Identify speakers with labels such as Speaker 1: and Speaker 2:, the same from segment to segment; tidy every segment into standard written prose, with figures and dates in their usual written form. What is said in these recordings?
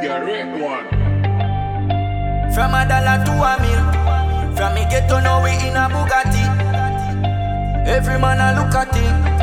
Speaker 1: Garrett one.
Speaker 2: From a dollar to a mil. From me ghetto now we in a Bugatti. Every man a look at it.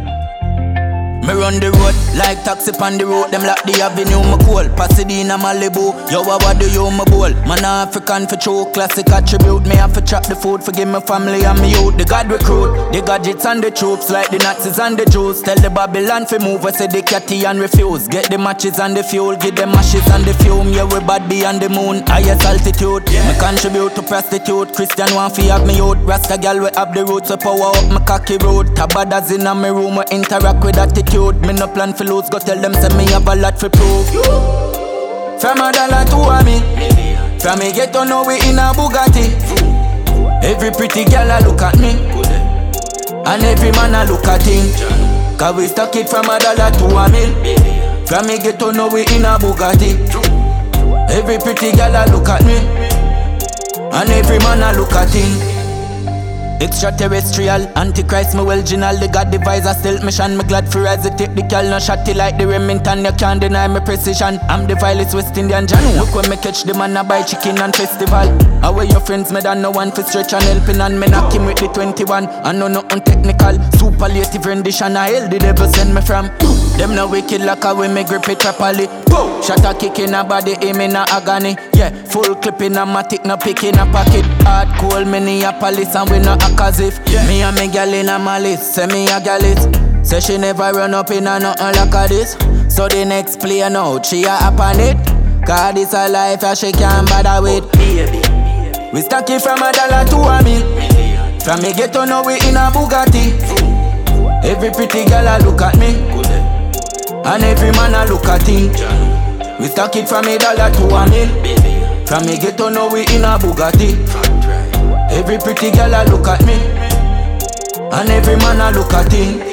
Speaker 2: Me run the road like taxi on the road. Them lock the avenue, me cool. Pasadena, Malibu. Yo, what do you, my bowl? Man African for true, classic attribute. Me have to chop the food, forgive my family and me youth. The God recruit, the gadgets and the troops, like the Nazis and the Jews. Tell the Babylon fi move, I say the catty and refuse. Get the matches and the fuel, give them ashes and the fume. Yeah, we bad beyond the moon, highest altitude. Me contribute to prostitute, Christian want fi have me youth. Rasta gal we have the roots, we power up my cocky road. Tabadas in a me room, we interact with attitude. Me no plan for lose, go tell them say me have a lot for proof. From a dollar to a million. From me ghetto now we in a Bugatti. Every pretty girl a look at me, and every man a look at him. Cause we stuck it from a dollar to a million. From me ghetto now we in a Bugatti. Every pretty girl a look at me, and every man a look at him. Extraterrestrial, antichrist, me well general. The God devise a stealth mission. Me glad for rise, take the cal, no shotty like the Remington. You can't deny me precision. I'm the vilest West Indian John. Look when me catch the man, I buy chicken and festival. Away your friends, me done no one for stretch and helping. And me knock him with the 21. I know nothing technical. Superlative rendition, I hell the devil send me from. Them no wicked like how we me grip it properly. Shot a kick in a body, aim in a agony. Yeah, full clip in a matic, no pick in a pocket. Hard cold, Minneapolis, and we no act as if me and me gal in a malice, say me a galis. Say she never run up in a nothing like a this. So the next player now, she a up on it. Cause this a life that she can't bother with. We stuck it from a dollar to a million. From me ghetto now we in a Bugatti. Every pretty girl a look at me, and every man a look at him. We stuck it from a dollar to a million. From me ghetto now we in a Bugatti. Every pretty girl a look at me, and every man a look at him.